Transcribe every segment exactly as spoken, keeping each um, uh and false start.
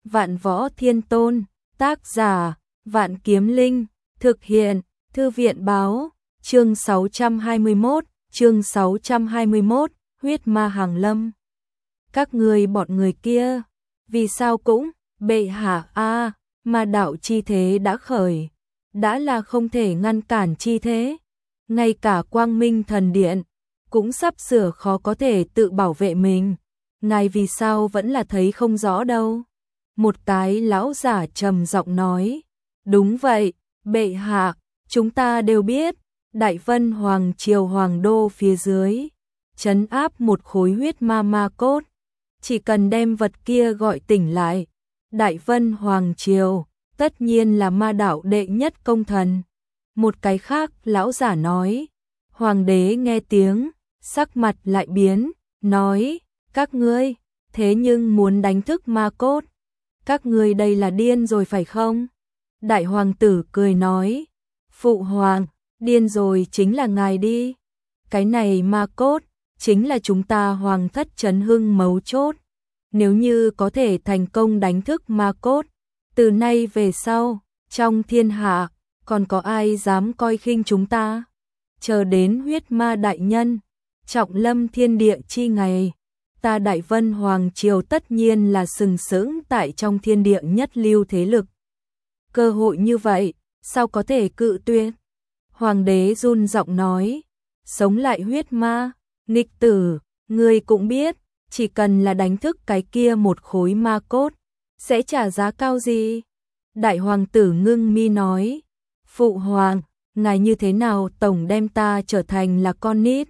Vạn Võ Thiên Tôn, tác giả, Vạn Kiếm Linh, thực hiện, Thư viện báo, chương sáu trăm hai mươi mốt, chương sáu trăm hai mươi mốt, huyết ma hàng lâm. Các ngươi bọn người kia, vì sao cũng, bệ hạ a, ma đạo chi thế đã khởi, đã là không thể ngăn cản chi thế. Ngay cả Quang Minh Thần Điện, cũng sắp sửa khó có thể tự bảo vệ mình. Ngài vì sao vẫn là thấy không rõ đâu. Một cái lão giả trầm giọng nói, đúng vậy, bệ hạ, chúng ta đều biết, Đại Vân Hoàng Triều Hoàng Đô phía dưới, trấn áp một khối huyết ma ma cốt, chỉ cần đem vật kia gọi tỉnh lại, Đại Vân Hoàng Triều, tất nhiên là ma đạo đệ nhất công thần. Một cái khác lão giả nói, Hoàng đế nghe tiếng, sắc mặt lại biến, nói, các ngươi, thế nhưng muốn đánh thức ma cốt, các ngươi đây là điên rồi phải không? Đại hoàng tử cười nói, phụ hoàng, điên rồi chính là ngài đi, cái này ma cốt, chính là chúng ta hoàng thất trấn hưng mấu chốt, nếu như có thể thành công đánh thức ma cốt, từ nay về sau, trong thiên hạ, còn có ai dám coi khinh chúng ta? Chờ đến huyết ma đại nhân, trọng lâm thiên địa chi ngày, ta Đại Vân Hoàng Triều tất nhiên là sừng sững tại trong thiên địa nhất lưu thế lực. Cơ hội như vậy, sao có thể cự tuyệt? Hoàng đế run giọng nói, sống lại huyết ma, nghịch tử, ngươi cũng biết, chỉ cần là đánh thức cái kia một khối ma cốt, sẽ trả giá cao gì? Đại hoàng tử ngưng mi nói, phụ hoàng, ngài như thế nào tổng đem ta trở thành là con nít?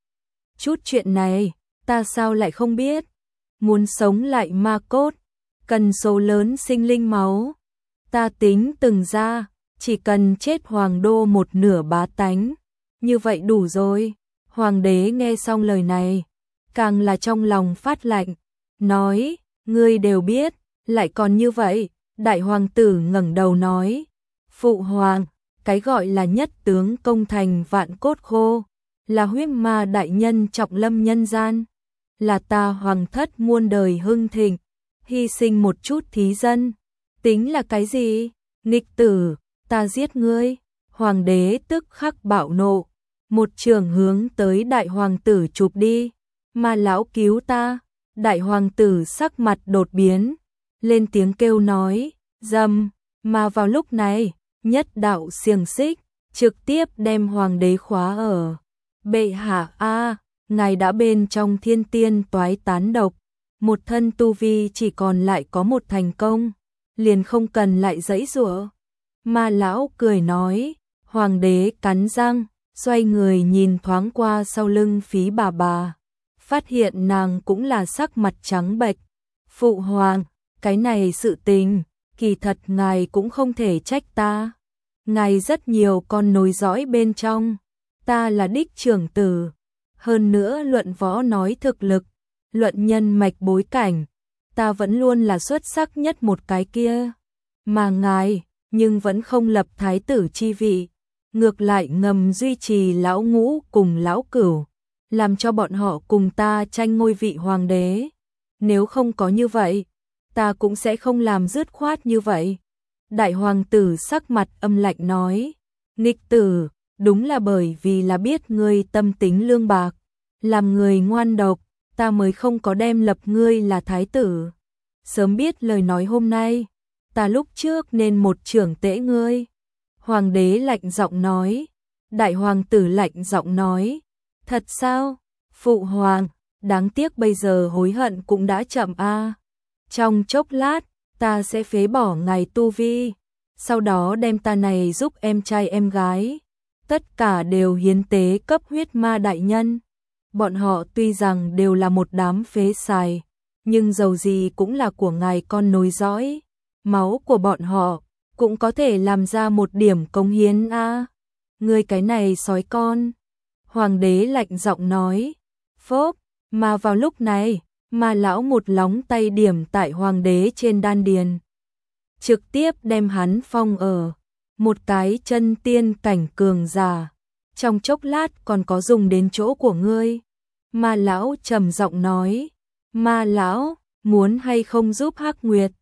Chút chuyện này, ta sao lại không biết? Muốn sống lại ma cốt, cần số lớn sinh linh máu. Ta tính từng ra, chỉ cần chết hoàng đô một nửa bá tánh, như vậy đủ rồi. Hoàng đế nghe xong lời này, càng là trong lòng phát lạnh, nói, ngươi đều biết, lại còn như vậy. Đại hoàng tử ngẩng đầu nói, phụ hoàng, cái gọi là nhất tướng công thành vạn cốt khô, là huyết ma đại nhân trọng lâm nhân gian, là ta hoàng thất muôn đời hưng thịnh, hy sinh một chút thí dân, tính là cái gì? Nghịch tử, ta giết ngươi. Hoàng đế tức khắc bạo nộ, một trường hướng tới đại hoàng tử chụp đi, ma lão cứu ta. Đại hoàng tử sắc mặt đột biến, lên tiếng kêu nói, dầm, mà vào lúc này, nhất đạo xiềng xích, trực tiếp đem hoàng đế khóa ở. Bệ hạ a, ngài đã bên trong thiên tiên toái tán độc, một thân tu vi chỉ còn lại có một thành công, liền không cần lại giãy giụa. Ma lão cười nói, hoàng đế cắn răng, xoay người nhìn thoáng qua sau lưng Phí bà bà, phát hiện nàng cũng là sắc mặt trắng bệch. Phụ hoàng, cái này sự tình, kỳ thật ngài cũng không thể trách ta. Ngài rất nhiều con nối dõi bên trong, ta là đích trưởng tử. Hơn nữa luận võ nói thực lực, luận nhân mạch bối cảnh, ta vẫn luôn là xuất sắc nhất một cái kia. Mà ngài, nhưng vẫn không lập thái tử chi vị, ngược lại ngầm duy trì lão ngũ cùng lão cửu, làm cho bọn họ cùng ta tranh ngôi vị hoàng đế. Nếu không có như vậy, ta cũng sẽ không làm dứt khoát như vậy. Đại hoàng tử sắc mặt âm lạnh nói, nghịch tử, đúng là bởi vì là biết ngươi tâm tính lương bạc, làm người ngoan độc, ta mới không có đem lập ngươi là thái tử. Sớm biết lời nói hôm nay, ta lúc trước nên một trưởng tễ ngươi. Hoàng đế lạnh giọng nói. Đại hoàng tử lạnh giọng nói, thật sao? Phụ hoàng, đáng tiếc bây giờ hối hận cũng đã chậm a. Trong chốc lát, ta sẽ phế bỏ ngài tu vi, sau đó đem ta này giúp em trai em gái, tất cả đều hiến tế cấp huyết ma đại nhân. Bọn họ tuy rằng đều là một đám phế xài, nhưng dầu gì cũng là của ngài con nối dõi, máu của bọn họ cũng có thể làm ra một điểm cống hiến a. Ngươi cái này sói con. Hoàng đế lạnh giọng nói. Phốp, mà vào lúc này, ma lão một lóng tay điểm tại hoàng đế trên đan điền, trực tiếp đem hắn phong ở. Một cái chân tiên cảnh cường giả, trong chốc lát còn có dùng đến chỗ của ngươi. Ma lão trầm giọng nói, ma lão, muốn hay không giúp Hắc Nguyệt?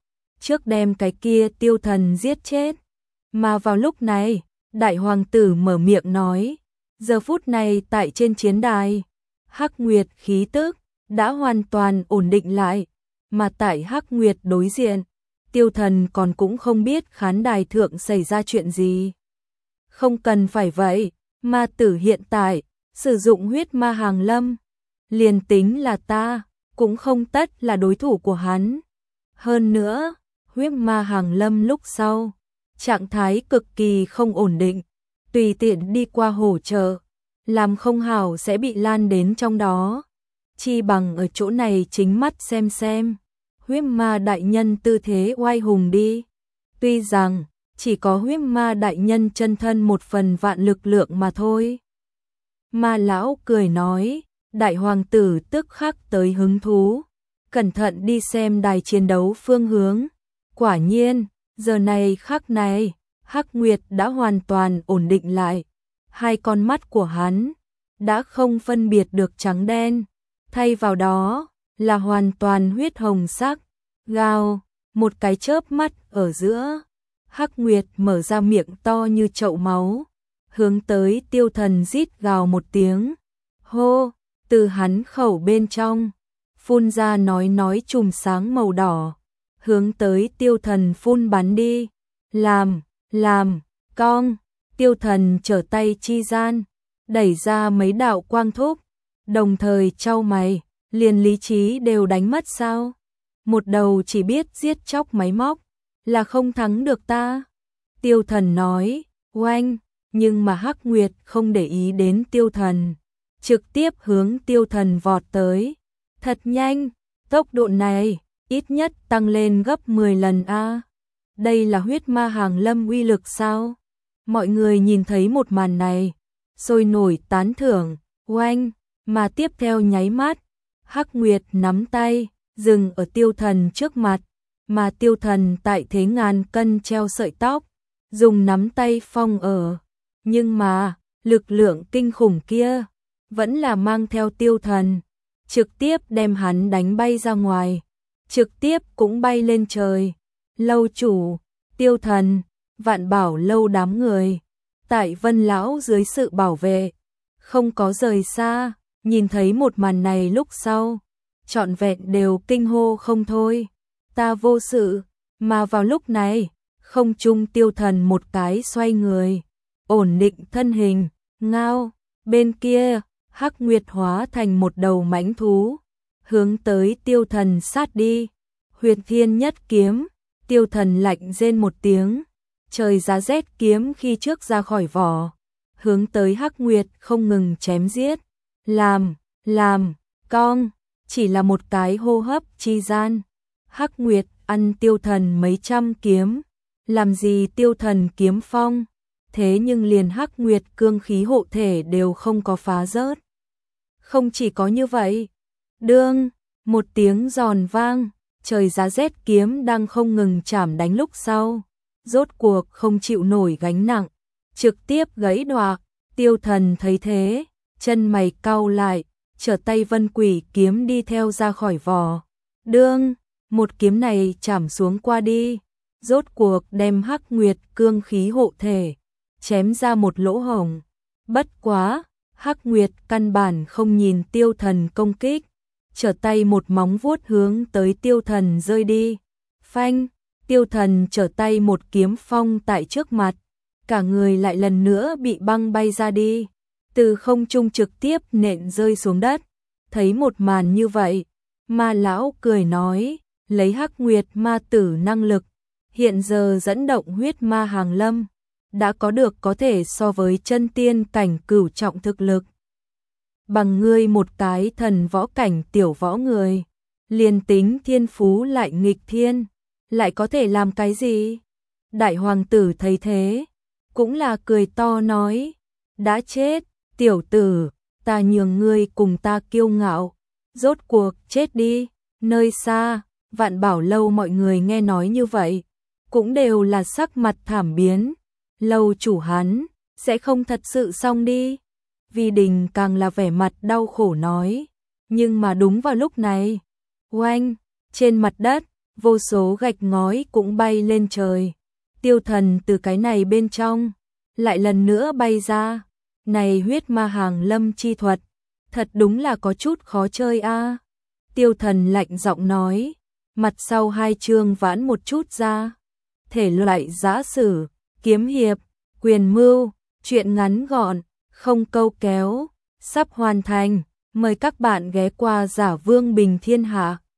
trước đem cái kia tiêu thần giết chết. Mà vào lúc này, đại hoàng tử mở miệng nói, giờ phút này tại trên chiến đài, Hắc Nguyệt khí tức đã hoàn toàn ổn định lại, mà tại Hắc Nguyệt đối diện, tiêu thần còn cũng không biết khán đài thượng xảy ra chuyện gì. Không cần phải vậy, ma tử hiện tại sử dụng huyết ma hàng lâm, liền tính là ta cũng không tất là đối thủ của hắn. Hơn nữa, huyết ma hàng lâm lúc sau, trạng thái cực kỳ không ổn định, tùy tiện đi qua hỗ trợ, làm không hảo sẽ bị lan đến trong đó. Chi bằng ở chỗ này chính mắt xem xem, huyết ma đại nhân tư thế oai hùng đi. Tuy rằng chỉ có huyết ma đại nhân chân thân một phần vạn lực lượng mà thôi. Ma lão cười nói, đại hoàng tử tức khắc tới hứng thú, cẩn thận đi xem đài chiến đấu phương hướng. Quả nhiên, giờ này khắc này, Hắc Nguyệt đã hoàn toàn ổn định lại. Hai con mắt của hắn đã không phân biệt được trắng đen, thay vào đó là hoàn toàn huyết hồng sắc. Gào, một cái chớp mắt ở giữa, Hắc Nguyệt mở ra miệng to như chậu máu, hướng tới tiêu thần rít gào một tiếng. Hô, từ hắn khẩu bên trong phun ra nói nói chùm sáng màu đỏ, hướng tới tiêu thần phun bắn đi. Làm, làm, cong, tiêu thần trở tay chi gian, đẩy ra mấy đạo quang thúc, đồng thời chau mày, liền lý trí đều đánh mất sao? Một đầu chỉ biết giết chóc máy móc, là không thắng được ta. Tiêu thần nói, oanh, nhưng mà Hắc Nguyệt không để ý đến tiêu thần, trực tiếp hướng tiêu thần vọt tới. Thật nhanh, tốc độ này, ít nhất tăng lên gấp mười lần a. Đây là huyết ma hàng lâm uy lực sao? Mọi người nhìn thấy một màn này, sôi nổi tán thưởng, oanh, mà tiếp theo nháy mắt, Hắc Nguyệt nắm tay, dừng ở tiêu thần trước mặt, mà tiêu thần tại thế ngàn cân treo sợi tóc, dùng nắm tay phong ở. Nhưng mà, lực lượng kinh khủng kia, vẫn là mang theo tiêu thần, trực tiếp đem hắn đánh bay ra ngoài, trực tiếp cũng bay lên trời. Lâu chủ, tiêu thần, vạn bảo lâu đám người, tại Vân lão dưới sự bảo vệ, không có rời xa, nhìn thấy một màn này lúc sau, trọn vẹn đều kinh hô không thôi. Ta vô sự, mà vào lúc này, không trung tiêu thần một cái xoay người, ổn định thân hình, ngao, bên kia, Hắc Nguyệt hóa thành một đầu mãnh thú, hướng tới tiêu thần sát đi. Huyền Thiên nhất kiếm, tiêu thần lạnh rên một tiếng, trời giá rét kiếm khi trước ra khỏi vỏ, hướng tới Hắc Nguyệt không ngừng chém giết. Làm, làm, cong, chỉ là một cái hô hấp chi gian, Hắc Nguyệt ăn tiêu thần mấy trăm kiếm, làm gì tiêu thần kiếm phong, thế nhưng liền Hắc Nguyệt cương khí hộ thể đều không có phá rớt. Không chỉ có như vậy, đương, một tiếng giòn vang, trời giá rét kiếm đang không ngừng chảm đánh lúc sau, rốt cuộc không chịu nổi gánh nặng, trực tiếp gãy đoạc. Tiêu thần thấy thế, chân mày cau lại, trở tay vân quỷ kiếm đi theo ra khỏi vỏ. Đương, một kiếm này chảm xuống qua đi, rốt cuộc đem Hắc Nguyệt cương khí hộ thể, chém ra một lỗ hổng. Bất quá, Hắc Nguyệt căn bản không nhìn tiêu thần công kích, trở tay một móng vuốt hướng tới tiêu thần rơi đi. Phanh, tiêu thần trở tay một kiếm phong tại trước mặt, cả người lại lần nữa bị băng bay ra đi, từ không trung trực tiếp nện rơi xuống đất. Thấy một màn như vậy, ma lão cười nói, lấy Hắc Nguyệt ma tử năng lực, hiện giờ dẫn động huyết ma hàng lâm, đã có được có thể so với chân tiên cảnh cửu trọng thực lực. Bằng ngươi một cái thần võ cảnh tiểu võ người, liền tính thiên phú lại nghịch thiên, lại có thể làm cái gì? Đại hoàng tử thấy thế, cũng là cười to nói, đã chết, tiểu tử, ta nhường ngươi cùng ta kiêu ngạo, rốt cuộc chết đi. Nơi xa, Vạn Bảo lâu mọi người nghe nói như vậy, cũng đều là sắc mặt thảm biến. Lâu chủ hắn, sẽ không thật sự xong đi. Vi Đình càng là vẻ mặt đau khổ nói, nhưng mà đúng vào lúc này, oanh, trên mặt đất, vô số gạch ngói cũng bay lên trời. Tiêu Thần từ cái này bên trong lại lần nữa bay ra. Này huyết ma hàng lâm chi thuật, thật đúng là có chút khó chơi a. Tiêu Thần lạnh giọng nói, mặt sau hai chương vãn một chút ra. Thể loại giã sử, kiếm hiệp, quyền mưu, truyện ngắn gọn, không câu kéo, sắp hoàn thành. Mời các bạn ghé qua Giả Vương Bình Thiên Hạ.